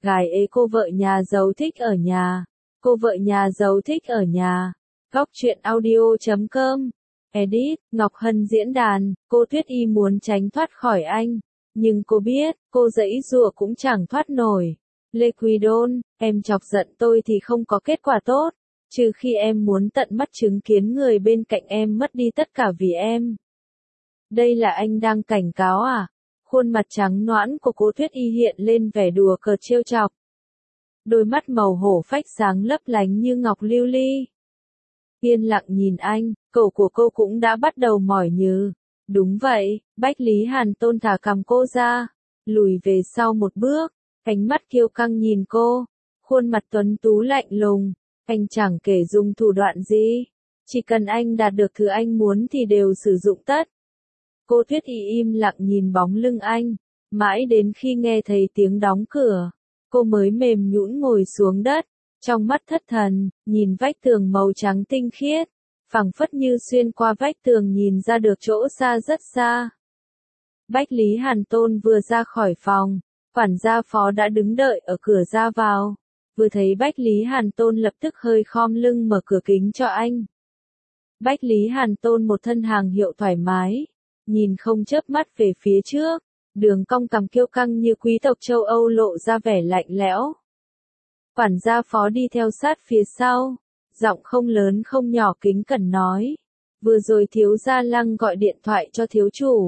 Gái ế cô vợ nhà giàu thích ở nhà. Cô vợ nhà giàu thích ở nhà. Góc truyện audio.com. Edit, Ngọc Hân diễn đàn, cô Tuyết Y muốn tránh thoát khỏi anh. Nhưng cô biết, cô giãy giụa cũng chẳng thoát nổi. Lê Quý Đôn, em chọc giận tôi thì không có kết quả tốt. Trừ khi em muốn tận mắt chứng kiến người bên cạnh em mất đi tất cả vì em. Đây là anh đang cảnh cáo à? Khuôn mặt trắng nõn của cô Tuyết Y hiện lên vẻ đùa cợt trêu chọc. Đôi mắt màu hổ phách sáng lấp lánh như ngọc lưu ly. Yên lặng nhìn anh, cổ của cô cũng đã bắt đầu mỏi nhừ. Đúng vậy, Bách Lý Hàn Tôn thả cằm cô ra, lùi về sau một bước, ánh mắt kiêu căng nhìn cô, khuôn mặt tuấn tú lạnh lùng. Anh chẳng kể dùng thủ đoạn gì, chỉ cần anh đạt được thứ anh muốn thì đều sử dụng tất. Cô Tuyết Y im lặng nhìn bóng lưng anh, mãi đến khi nghe thấy tiếng đóng cửa, cô mới mềm nhũn ngồi xuống đất, trong mắt thất thần, nhìn vách tường màu trắng tinh khiết, phảng phất như xuyên qua vách tường nhìn ra được chỗ xa rất xa. Bách Lý Hàn Tôn vừa ra khỏi phòng, quản gia phó đã đứng đợi ở cửa ra vào. Vừa thấy Bách Lý Hàn Tôn lập tức hơi khom lưng mở cửa kính cho anh. Bách Lý Hàn Tôn một thân hàng hiệu thoải mái, nhìn không chớp mắt về phía trước, đường cong cằm kiêu căng như quý tộc châu Âu lộ ra vẻ lạnh lẽo. Quản gia phó đi theo sát phía sau, giọng không lớn không nhỏ kính cẩn nói. Vừa rồi thiếu gia Lăng gọi điện thoại cho thiếu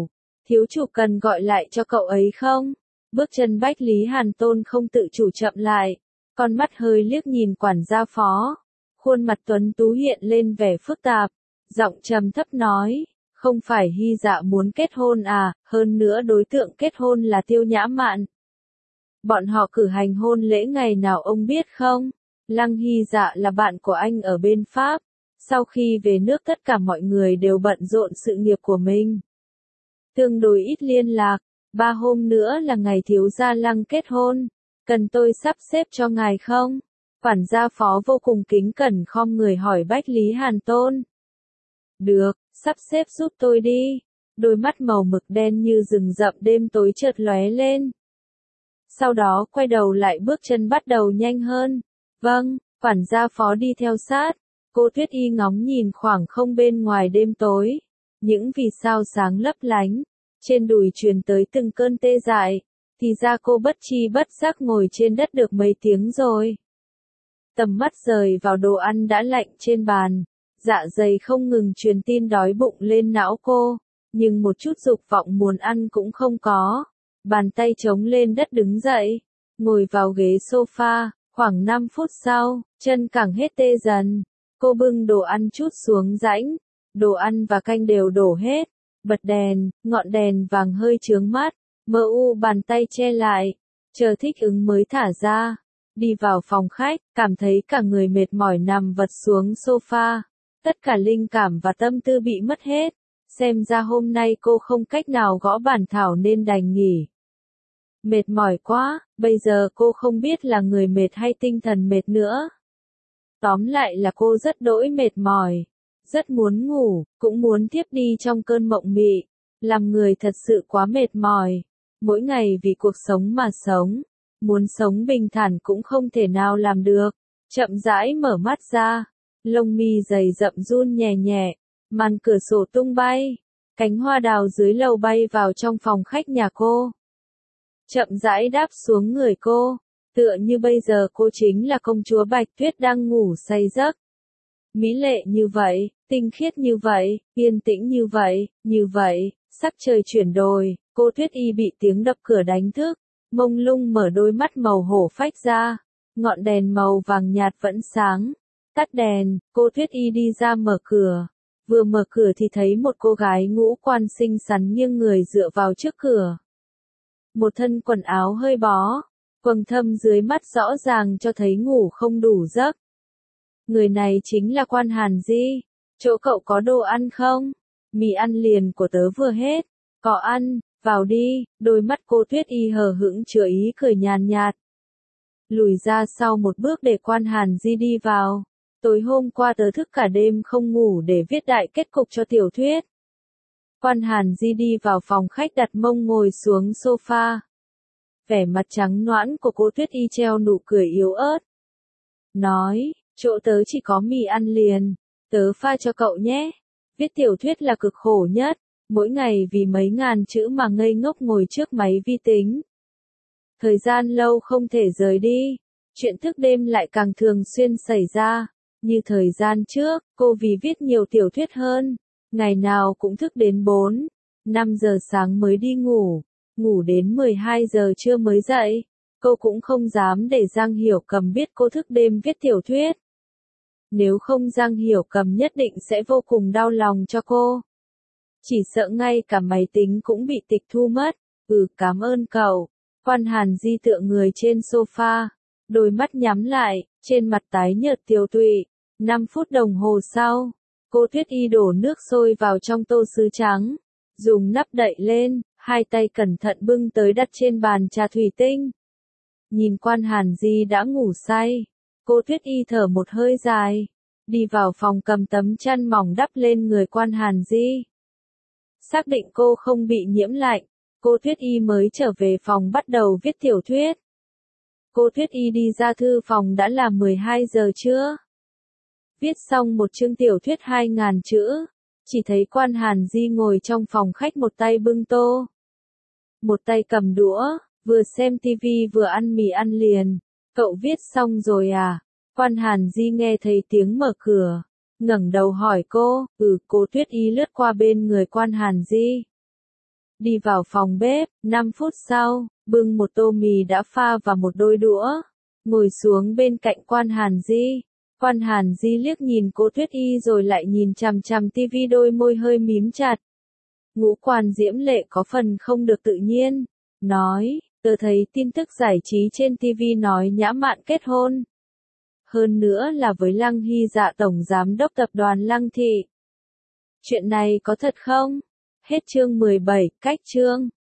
chủ cần gọi lại cho cậu ấy không? Bước chân Bách Lý Hàn Tôn không tự chủ chậm lại. Con mắt hơi liếc nhìn quản gia phó, khuôn mặt tuấn tú hiện lên vẻ phức tạp, giọng trầm thấp nói, không phải Hy Dạ muốn kết hôn à, hơn nữa đối tượng kết hôn là Tiêu Nhã Mạn. Bọn họ cử hành hôn lễ ngày nào ông biết không? Lăng Hy Dạ là bạn của anh ở bên Pháp, sau khi về nước tất cả mọi người đều bận rộn sự nghiệp của mình. Tương đối ít liên lạc, 3 hôm nữa là ngày thiếu gia Lăng kết hôn. Cần tôi sắp xếp cho ngài không? Quản gia phó vô cùng kính cẩn khom người hỏi Bách Lý Hàn Tôn. Được, sắp xếp giúp tôi đi. Đôi mắt màu mực đen như rừng rậm đêm tối chợt lóe lên. Sau đó quay đầu lại bước chân bắt đầu nhanh hơn. Vâng, quản gia phó đi theo sát. Cô Tuyết Y ngóng nhìn khoảng không bên ngoài đêm tối. Những vì sao sáng lấp lánh. Trên đùi truyền tới từng cơn tê dại. Thì ra cô bất tri bất giác ngồi trên đất được mấy tiếng rồi. Tầm mắt rời vào đồ ăn đã lạnh trên bàn, dạ dày không ngừng truyền tin đói bụng lên não cô, nhưng một chút dục vọng muốn ăn cũng không có. Bàn tay chống lên đất đứng dậy, ngồi vào ghế sofa, khoảng 5 phút sau, chân càng hết tê dần. Cô bưng đồ ăn chút xuống rãnh, đồ ăn và canh đều đổ hết, bật đèn, ngọn đèn vàng hơi chướng mắt. Mơ u bàn tay che lại, chờ thích ứng mới thả ra. Đi vào phòng khách, cảm thấy cả người mệt mỏi nằm vật xuống sofa. Tất cả linh cảm và tâm tư bị mất hết. Xem ra hôm nay cô không cách nào gõ bản thảo nên đành nghỉ. Mệt mỏi quá, bây giờ cô không biết là người mệt hay tinh thần mệt nữa. Tóm lại là cô rất đỗi mệt mỏi. Rất muốn ngủ, cũng muốn thiếp đi trong cơn mộng mị. Làm người thật sự quá mệt mỏi. Mỗi ngày vì cuộc sống mà sống, muốn sống bình thản cũng không thể nào làm được. Chậm rãi mở mắt ra, lông mi dày rậm run nhẹ nhẹ, màn cửa sổ tung bay, cánh hoa đào dưới lầu bay vào trong phòng khách nhà cô. Chậm rãi đáp xuống người cô, tựa như bây giờ cô chính là công chúa Bạch Tuyết đang ngủ say giấc. Mỹ lệ như vậy, tinh khiết như vậy, yên tĩnh như vậy, sắc trời chuyển đổi. Cô Tuyết Y bị tiếng đập cửa đánh thức, mông lung mở đôi mắt màu hổ phách ra, ngọn đèn màu vàng nhạt vẫn sáng. Tắt đèn, cô Tuyết Y đi ra mở cửa. Vừa mở cửa thì thấy một cô gái ngũ quan xinh xắn nghiêng người dựa vào trước cửa. Một thân quần áo hơi bó, quầng thâm dưới mắt rõ ràng cho thấy ngủ không đủ giấc. Người này chính là Quan Hàn Di. Chỗ cậu có đồ ăn không? Mì ăn liền của tớ vừa hết. Có ăn. Vào đi, đôi mắt cô Tuyết Y hờ hững chứa ý cười nhàn nhạt. Lùi ra sau một bước để Quan Hàn Di đi vào. Tối hôm qua tớ thức cả đêm không ngủ để viết đại kết cục cho tiểu thuyết. Quan Hàn Di đi vào phòng khách đặt mông ngồi xuống sofa. Vẻ mặt trắng nõn của cô Tuyết Y treo nụ cười yếu ớt. Nói, chỗ tớ chỉ có mì ăn liền, tớ pha cho cậu nhé. Viết tiểu thuyết là cực khổ nhất, mỗi ngày vì mấy ngàn chữ mà ngây ngốc ngồi trước máy vi tính. Thời gian lâu không thể rời đi, chuyện thức đêm lại càng thường xuyên xảy ra. Như thời gian trước, cô vì viết nhiều tiểu thuyết hơn, ngày nào cũng thức đến 4, 5 giờ sáng mới đi ngủ, ngủ đến 12 giờ trưa mới dậy. Cô cũng không dám để Giang Hiểu Cầm biết cô thức đêm viết tiểu thuyết. Nếu không Giang Hiểu Cầm nhất định sẽ vô cùng đau lòng cho cô. Chỉ sợ ngay cả máy tính cũng bị tịch thu mất. Cảm ơn cậu. Quan Hàn Di tựa người trên sofa, đôi mắt nhắm lại, trên mặt tái nhợt tiều tụy. 5 phút đồng hồ sau, cô Tuyết Y đổ nước sôi vào trong tô sứ trắng, dùng nắp đậy lên, hai tay cẩn thận bưng tới đặt trên bàn trà thủy tinh. Nhìn Quan Hàn Di đã ngủ say, cô Tuyết Y thở một hơi dài, đi vào phòng cầm tấm chăn mỏng đắp lên người Quan Hàn Di. Xác định cô không bị nhiễm lạnh, cô Tuyết Y mới trở về phòng bắt đầu viết tiểu thuyết. Cô Tuyết Y đi ra thư phòng đã là 12 giờ trưa. Viết xong một chương tiểu thuyết 2.000 chữ, chỉ thấy Quan Hàn Di ngồi trong phòng khách một tay bưng tô, một tay cầm đũa, vừa xem tivi vừa ăn mì ăn liền. Cậu viết xong rồi à? Quan Hàn Di nghe thấy tiếng mở cửa, ngẩng đầu hỏi cô. Cô Tuyết Y lướt qua bên người Quan Hàn Di, đi vào phòng bếp. 5 phút sau, bưng một tô mì đã pha và một đôi đũa, ngồi xuống bên cạnh Quan Hàn Di. Quan Hàn Di liếc nhìn cô Tuyết Y rồi lại nhìn chằm chằm tivi, đôi môi hơi mím chặt. Ngũ quan diễm lệ có phần không được tự nhiên, nói, tớ thấy tin tức giải trí trên tivi nói Nhã Mạn kết hôn. Hơn nữa là với Lăng Hy Dạ, tổng giám đốc tập đoàn Lăng Thị. Chuyện này có thật không? Hết chương 17, cách chương.